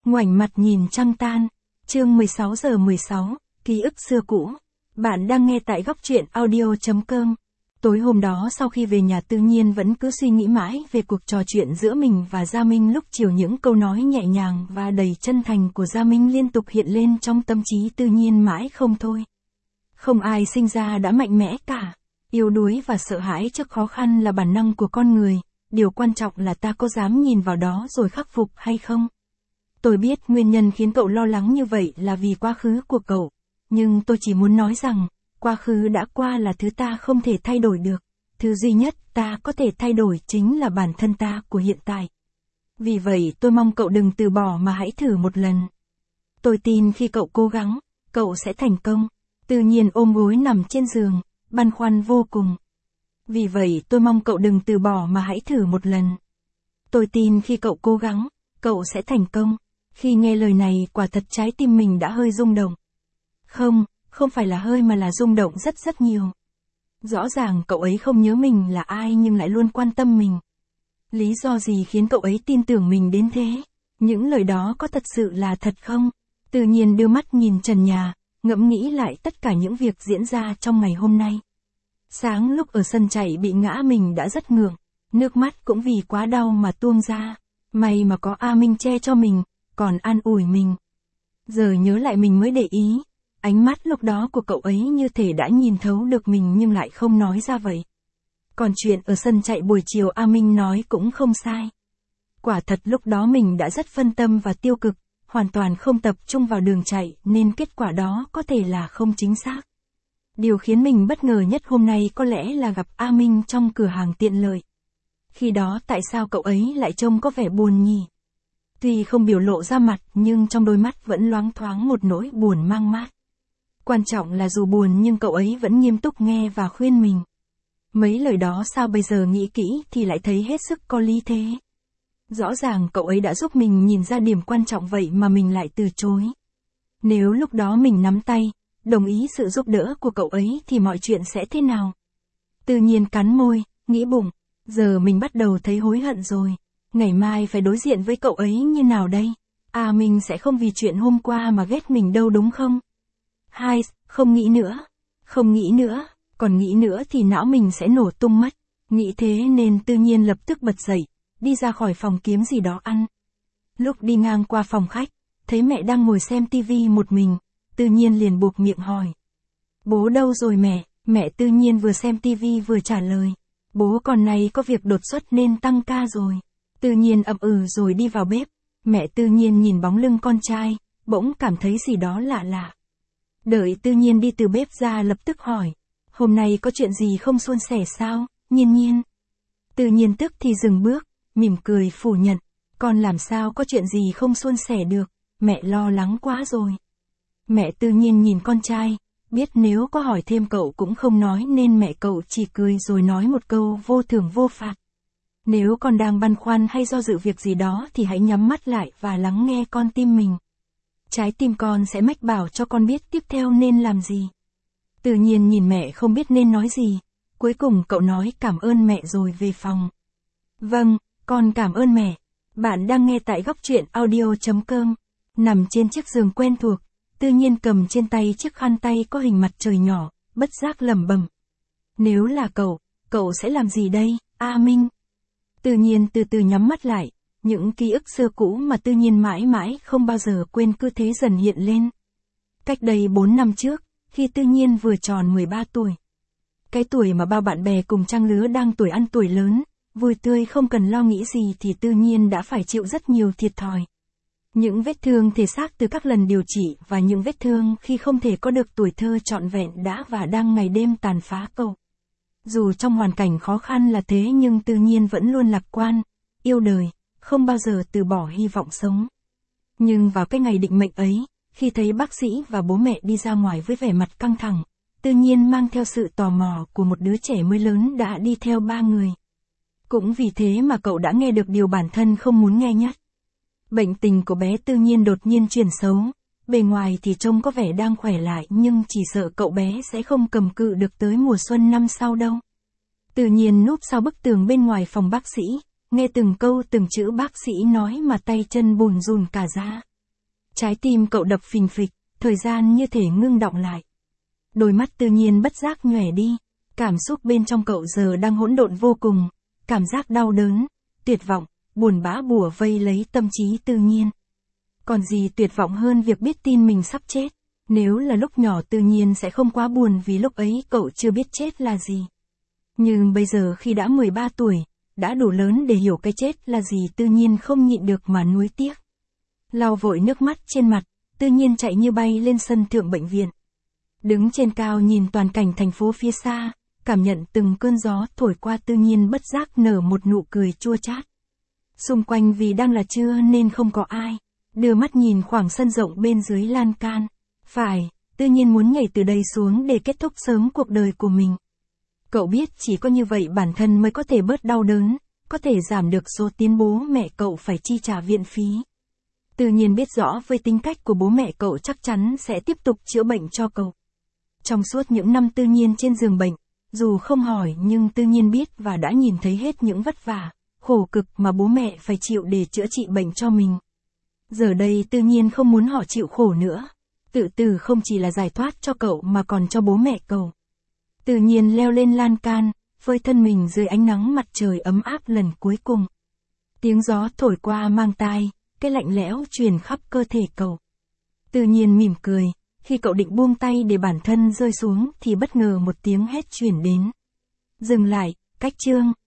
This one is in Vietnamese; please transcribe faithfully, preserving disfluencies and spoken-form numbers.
Ngoảnh mặt nhìn trăng tan. Chương mười sáu giờ mười sáu, ký ức xưa cũ. Bạn đang nghe tại góc truyện audio chấm com. Tối hôm đó sau khi về nhà Tư Nhiên vẫn cứ suy nghĩ mãi về cuộc trò chuyện giữa mình và Gia Minh lúc chiều, những câu nói nhẹ nhàng và đầy chân thành của Gia Minh liên tục hiện lên trong tâm trí Tư Nhiên mãi không thôi. Không ai sinh ra đã mạnh mẽ cả. Yếu đuối và sợ hãi trước khó khăn là bản năng của con người, điều quan trọng là ta có dám nhìn vào đó rồi khắc phục hay không. Tôi biết nguyên nhân khiến cậu lo lắng như vậy là vì quá khứ của cậu, nhưng tôi chỉ muốn nói rằng, quá khứ đã qua là thứ ta không thể thay đổi được, thứ duy nhất ta có thể thay đổi chính là bản thân ta của hiện tại. Vì vậy tôi mong cậu đừng từ bỏ mà hãy thử một lần. Tôi tin khi cậu cố gắng, cậu sẽ thành công. Tư Nhiên ôm gối nằm trên giường, băn khoăn vô cùng. Vì vậy tôi mong cậu đừng từ bỏ mà hãy thử một lần. Tôi tin khi cậu cố gắng, cậu sẽ thành công. Khi nghe lời này quả thật trái tim mình đã hơi rung động. Không, không phải là hơi mà là rung động rất rất nhiều. Rõ ràng cậu ấy không nhớ mình là ai nhưng lại luôn quan tâm mình. Lý do gì khiến cậu ấy tin tưởng mình đến thế? Những lời đó có thật sự là thật không? Tự nhiên đưa mắt nhìn trần nhà, ngẫm nghĩ lại tất cả những việc diễn ra trong ngày hôm nay. Sáng lúc ở sân chạy bị ngã mình đã rất ngượng, nước mắt cũng vì quá đau mà tuôn ra. May mà có A Minh che cho mình, còn an ủi mình. Giờ nhớ lại mình mới để ý, ánh mắt lúc đó của cậu ấy như thể đã nhìn thấu được mình nhưng lại không nói ra vậy. Còn chuyện ở sân chạy buổi chiều A Minh nói cũng không sai. Quả thật lúc đó mình đã rất phân tâm và tiêu cực, hoàn toàn không tập trung vào đường chạy nên kết quả đó có thể là không chính xác. Điều khiến mình bất ngờ nhất hôm nay có lẽ là gặp A Minh trong cửa hàng tiện lợi. Khi đó tại sao cậu ấy lại trông có vẻ buồn nhỉ? Tuy không biểu lộ ra mặt nhưng trong đôi mắt vẫn loáng thoáng một nỗi buồn mang mát. Quan trọng là dù buồn nhưng cậu ấy vẫn nghiêm túc nghe và khuyên mình. Mấy lời đó sao bây giờ nghĩ kỹ thì lại thấy hết sức có lý thế. Rõ ràng cậu ấy đã giúp mình nhìn ra điểm quan trọng vậy mà mình lại từ chối. Nếu lúc đó mình nắm tay, đồng ý sự giúp đỡ của cậu ấy thì mọi chuyện sẽ thế nào? Tự nhiên cắn môi, nghĩ bụng, giờ mình bắt đầu thấy hối hận rồi. Ngày mai phải đối diện với cậu ấy như nào đây? À mình sẽ không vì chuyện hôm qua mà ghét mình đâu đúng không? Hai, không nghĩ nữa. Không nghĩ nữa, còn nghĩ nữa thì não mình sẽ nổ tung mất. Nghĩ thế nên Tự Nhiên lập tức bật dậy, đi ra khỏi phòng kiếm gì đó ăn. Lúc đi ngang qua phòng khách, thấy mẹ đang ngồi xem tivi một mình, Tự Nhiên liền buộc miệng hỏi. Bố đâu rồi mẹ? Mẹ Tự Nhiên vừa xem tivi vừa trả lời. Bố còn này có việc đột xuất nên tăng ca rồi. Tự Nhiên ậm ừ rồi đi vào bếp. Mẹ Tự Nhiên nhìn bóng lưng con trai, bỗng cảm thấy gì đó lạ lạ. Đợi Tự Nhiên đi từ bếp ra lập tức hỏi. Hôm nay có chuyện gì không suôn sẻ sao, Nhiên Nhiên? Tự Nhiên tức thì dừng bước, mỉm cười phủ nhận. Con làm sao có chuyện gì không suôn sẻ được, mẹ lo lắng quá rồi. Mẹ Tự Nhiên nhìn con trai, biết nếu có hỏi thêm cậu cũng không nói nên mẹ cậu chỉ cười rồi nói một câu vô thưởng vô phạt. Nếu con đang băn khoăn hay do dự việc gì đó thì hãy nhắm mắt lại và lắng nghe con tim mình. Trái tim con sẽ mách bảo cho con biết tiếp theo nên làm gì. Tự Nhiên nhìn mẹ không biết nên nói gì. Cuối cùng cậu nói cảm ơn mẹ rồi về phòng. Vâng, con cảm ơn mẹ. Bạn đang nghe tại góc truyện audio chấm com. Nằm trên chiếc giường quen thuộc, Tự Nhiên cầm trên tay chiếc khăn tay có hình mặt trời nhỏ, bất giác lẩm bẩm. Nếu là cậu, cậu sẽ làm gì đây, A Minh? Tự Nhiên từ từ nhắm mắt lại, những ký ức xưa cũ mà Tự Nhiên mãi mãi không bao giờ quên cứ thế dần hiện lên. Cách đây bốn năm trước, khi Tự Nhiên vừa tròn mười ba tuổi. Cái tuổi mà bao bạn bè cùng trang lứa đang tuổi ăn tuổi lớn, vui tươi không cần lo nghĩ gì thì Tự Nhiên đã phải chịu rất nhiều thiệt thòi. Những vết thương thể xác từ các lần điều trị và những vết thương khi không thể có được tuổi thơ trọn vẹn đã và đang ngày đêm tàn phá cậu. Dù trong hoàn cảnh khó khăn là thế nhưng Tự Nhiên vẫn luôn lạc quan, yêu đời, không bao giờ từ bỏ hy vọng sống. Nhưng vào cái ngày định mệnh ấy, khi thấy bác sĩ và bố mẹ đi ra ngoài với vẻ mặt căng thẳng, Tự Nhiên mang theo sự tò mò của một đứa trẻ mới lớn đã đi theo ba người. Cũng vì thế mà cậu đã nghe được điều bản thân không muốn nghe nhất. Bệnh tình của bé Tự Nhiên đột nhiên chuyển xấu, bề ngoài thì trông có vẻ đang khỏe lại nhưng chỉ sợ cậu bé sẽ không cầm cự được tới mùa xuân năm sau đâu. Tự Nhiên núp sau bức tường bên ngoài phòng bác sĩ, nghe từng câu từng chữ bác sĩ nói mà tay chân bùn rùn cả ra. Trái tim cậu đập phình phịch, thời gian như thể ngưng đọng lại. Đôi mắt tự nhiên bất giác nhòe đi, cảm xúc bên trong cậu giờ đang hỗn độn vô cùng, cảm giác đau đớn, tuyệt vọng, buồn bã bủa vây lấy tâm trí tự nhiên. Còn gì tuyệt vọng hơn việc biết tin mình sắp chết, nếu là lúc nhỏ tự nhiên sẽ không quá buồn vì lúc ấy cậu chưa biết chết là gì. Nhưng bây giờ khi đã mười ba tuổi, đã đủ lớn để hiểu cái chết là gì tự nhiên không nhịn được mà nuối tiếc. Lau vội nước mắt trên mặt, tự nhiên chạy như bay lên sân thượng bệnh viện. Đứng trên cao nhìn toàn cảnh thành phố phía xa, cảm nhận từng cơn gió thổi qua tự nhiên bất giác nở một nụ cười chua chát. Xung quanh vì đang là trưa nên không có ai, đưa mắt nhìn khoảng sân rộng bên dưới lan can. Phải, tự nhiên muốn nhảy từ đây xuống để kết thúc sớm cuộc đời của mình. Cậu biết chỉ có như vậy bản thân mới có thể bớt đau đớn, có thể giảm được số tiền bố mẹ cậu phải chi trả viện phí. Tự nhiên biết rõ với tính cách của bố mẹ cậu chắc chắn sẽ tiếp tục chữa bệnh cho cậu. Trong suốt những năm tự nhiên trên giường bệnh, dù không hỏi nhưng tự nhiên biết và đã nhìn thấy hết những vất vả, khổ cực mà bố mẹ phải chịu để chữa trị bệnh cho mình. Giờ đây tự nhiên không muốn họ chịu khổ nữa. Tự tử không chỉ là giải thoát cho cậu mà còn cho bố mẹ cậu. Tự nhiên leo lên lan can, phơi thân mình dưới ánh nắng mặt trời ấm áp lần cuối cùng. Tiếng gió thổi qua mang tai, cái lạnh lẽo truyền khắp cơ thể cậu. Tự nhiên mỉm cười, khi cậu định buông tay để bản thân rơi xuống thì bất ngờ một tiếng hét truyền đến. Dừng lại, Cách Trương.